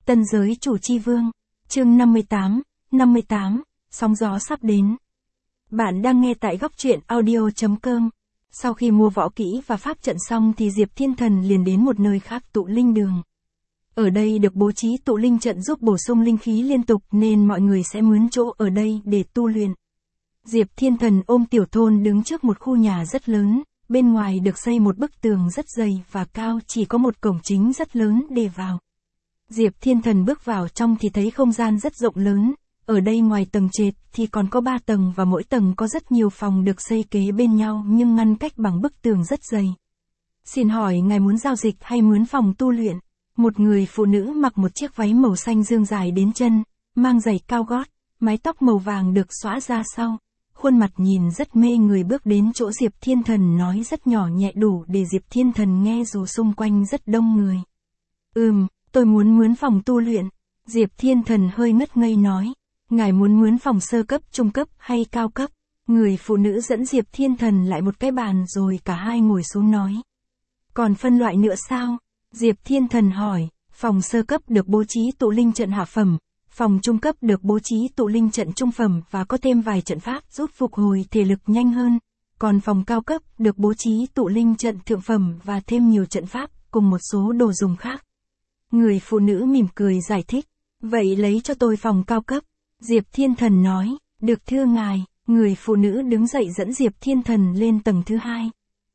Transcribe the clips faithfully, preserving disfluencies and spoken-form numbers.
Tân giới chủ chi vương. Chương năm mươi tám, năm mươi tám, sóng gió sắp đến. Bạn đang nghe tại góc truyện audio chấm com. Sau khi mua võ kỹ và pháp trận xong thì Diệp Thiên Thần liền đến một nơi khác, tụ linh đường. Ở đây được bố trí tụ linh trận giúp bổ sung linh khí liên tục nên mọi người sẽ mướn chỗ ở đây để tu luyện. Diệp Thiên Thần ôm Tiểu Thôn đứng trước một khu nhà rất lớn, bên ngoài được xây một bức tường rất dày và cao, chỉ có một cổng chính rất lớn để vào. Diệp Thiên Thần bước vào trong thì thấy không gian rất rộng lớn, ở đây ngoài tầng trệt thì còn có ba tầng và mỗi tầng có rất nhiều phòng được xây kế bên nhau nhưng ngăn cách bằng bức tường rất dày. Xin hỏi ngài muốn giao dịch hay mướn phòng tu luyện? Một người phụ nữ mặc một chiếc váy màu xanh dương dài đến chân, mang giày cao gót, mái tóc màu vàng được xõa ra sau. Khuôn mặt nhìn rất mê người bước đến chỗ Diệp Thiên Thần, nói rất nhỏ nhẹ đủ để Diệp Thiên Thần nghe dù xung quanh rất đông người. Ừm, tôi muốn mướn phòng tu luyện. Diệp Thiên Thần hơi ngất ngây nói. Ngài muốn mướn phòng sơ cấp, trung cấp hay cao cấp? Người phụ nữ dẫn Diệp Thiên Thần lại một cái bàn rồi cả hai ngồi xuống nói. Còn phân loại nữa sao? Diệp Thiên Thần hỏi. Phòng sơ cấp được bố trí tụ linh trận hạ phẩm. Phòng trung cấp được bố trí tụ linh trận trung phẩm và có thêm vài trận pháp giúp phục hồi thể lực nhanh hơn. Còn phòng cao cấp được bố trí tụ linh trận thượng phẩm và thêm nhiều trận pháp cùng một số đồ dùng khác. Người phụ nữ mỉm cười giải thích. Vậy lấy cho tôi phòng cao cấp. Diệp Thiên Thần nói. Được thưa ngài. Người phụ nữ đứng dậy dẫn Diệp Thiên Thần lên tầng thứ hai.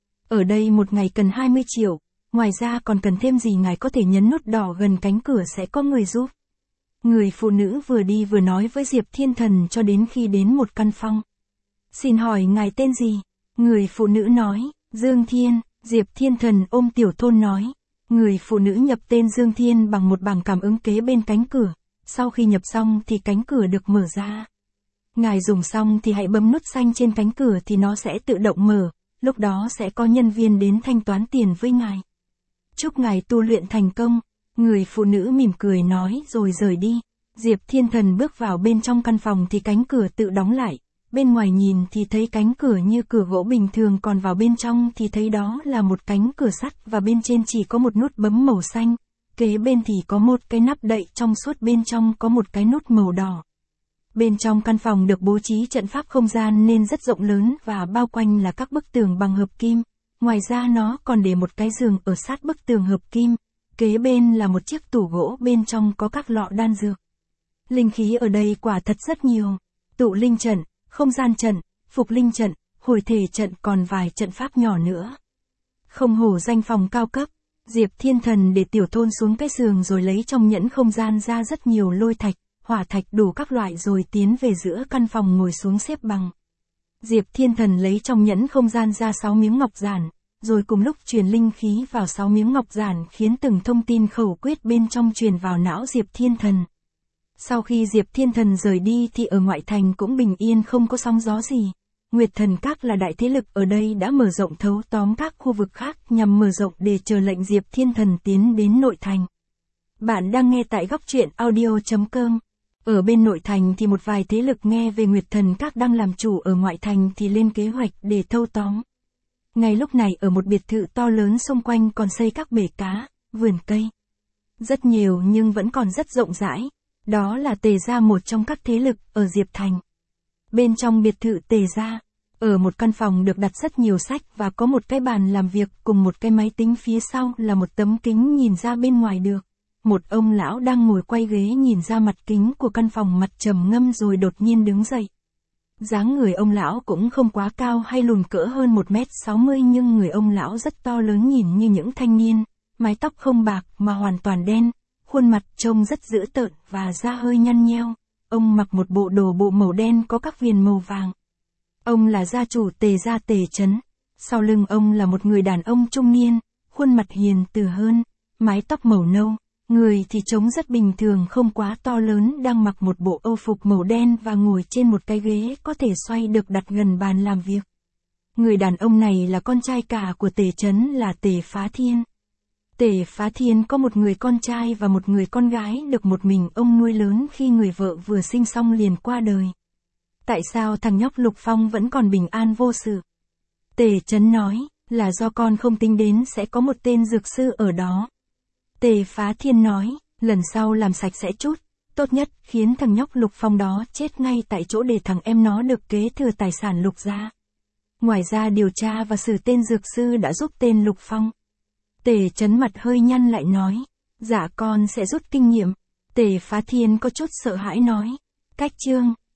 Ở đây một ngày cần hai mươi triệu. Ngoài ra còn cần thêm gì ngài có thể nhấn nút đỏ gần cánh cửa sẽ có người giúp. Người phụ nữ vừa đi vừa nói với Diệp Thiên Thần cho đến khi đến một căn phòng. Xin hỏi ngài tên gì? Người phụ nữ nói. Dương Thiên. Diệp Thiên Thần ôm Tiểu Thôn nói. Người phụ nữ nhập tên Dương Thiên bằng một bảng cảm ứng kế bên cánh cửa. Sau khi nhập xong thì cánh cửa được mở ra. Ngài dùng xong thì hãy bấm nút xanh trên cánh cửa thì nó sẽ tự động mở. Lúc đó sẽ có nhân viên đến thanh toán tiền với ngài. Chúc ngài tu luyện thành công. Người phụ nữ mỉm cười nói rồi rời đi. Diệp Thiên Thần bước vào bên trong căn phòng thì cánh cửa tự đóng lại. Bên ngoài nhìn thì thấy cánh cửa như cửa gỗ bình thường, còn vào bên trong thì thấy đó là một cánh cửa sắt và bên trên chỉ có một nút bấm màu xanh. Kế bên thì có một cái nắp đậy trong suốt, bên trong có một cái nút màu đỏ. Bên trong căn phòng được bố trí trận pháp không gian nên rất rộng lớn và bao quanh là các bức tường bằng hợp kim. Ngoài ra nó còn để một cái giường ở sát bức tường hợp kim. Kế bên là một chiếc tủ gỗ, bên trong có các lọ đan dược. Linh khí ở đây quả thật rất nhiều. Tụ linh trận, không gian trận, phục linh trận, hồi thể trận, còn vài trận pháp nhỏ nữa. Không hổ danh phòng cao cấp. Diệp Thiên Thần để Tiểu Thôn xuống cái giường rồi lấy trong nhẫn không gian ra rất nhiều lôi thạch, hỏa thạch đủ các loại rồi tiến về giữa căn phòng ngồi xuống xếp bằng. Diệp Thiên Thần lấy trong nhẫn không gian ra sáu miếng ngọc giản, rồi cùng lúc truyền linh khí vào sáu miếng ngọc giản khiến từng thông tin khẩu quyết bên trong truyền vào não Diệp Thiên Thần. Sau khi Diệp Thiên Thần rời đi thì ở ngoại thành cũng bình yên, không có sóng gió gì. Nguyệt Thần Các là đại thế lực ở đây đã mở rộng thấu tóm các khu vực khác nhằm mở rộng để chờ lệnh Diệp Thiên Thần tiến đến nội thành. Bạn đang nghe tại góc truyện audio chấm com. Ở bên nội thành thì một vài thế lực nghe về Nguyệt Thần Các đang làm chủ ở ngoại thành thì lên kế hoạch để thâu tóm. Ngay lúc này ở một biệt thự to lớn xung quanh còn xây các bể cá, vườn cây. Rất nhiều nhưng vẫn còn rất rộng rãi. Đó là Tề gia, một trong các thế lực ở Diệp Thành. Bên trong biệt thự Tề gia, ở một căn phòng được đặt rất nhiều sách và có một cái bàn làm việc cùng một cái máy tính, phía sau là một tấm kính nhìn ra bên ngoài được. Một ông lão đang ngồi quay ghế nhìn ra mặt kính của căn phòng, mặt trầm ngâm rồi đột nhiên đứng dậy. Dáng người ông lão cũng không quá cao hay lùn, cỡ hơn một mét sáu mươi, nhưng người ông lão rất to lớn, nhìn như những thanh niên, mái tóc không bạc mà hoàn toàn đen, khuôn mặt trông rất dữ tợn và da hơi nhăn nheo. Ông mặc một bộ đồ bộ màu đen có các viền màu vàng. Ông là gia chủ Tề gia Tề Chấn. Sau lưng ông là một người đàn ông trung niên, khuôn mặt hiền từ hơn, mái tóc màu nâu, người thì trông rất bình thường không quá to lớn, đang mặc một bộ âu phục màu đen và ngồi trên một cái ghế có thể xoay được đặt gần bàn làm việc. Người đàn ông này là con trai cả của Tề Chấn, là Tề Phá Thiên. Tề Phá Thiên có một người con trai và một người con gái được một mình ông nuôi lớn khi người vợ vừa sinh xong liền qua đời. Tại sao thằng nhóc Lục Phong vẫn còn bình an vô sự? Tề Chấn nói, là do con không tính đến sẽ có một tên dược sư ở đó. Tề Phá Thiên nói, Lần sau làm sạch sẽ chút, tốt nhất khiến thằng nhóc Lục Phong đó chết ngay tại chỗ để thằng em nó được kế thừa tài sản Lục gia. Ngoài ra điều tra và xử tên dược sư đã giúp tên Lục Phong. Tề Chấn mặt hơi nhăn lại nói, dạ con sẽ rút kinh nghiệm. Tề Phá Thiên có chút sợ hãi nói, cách chương,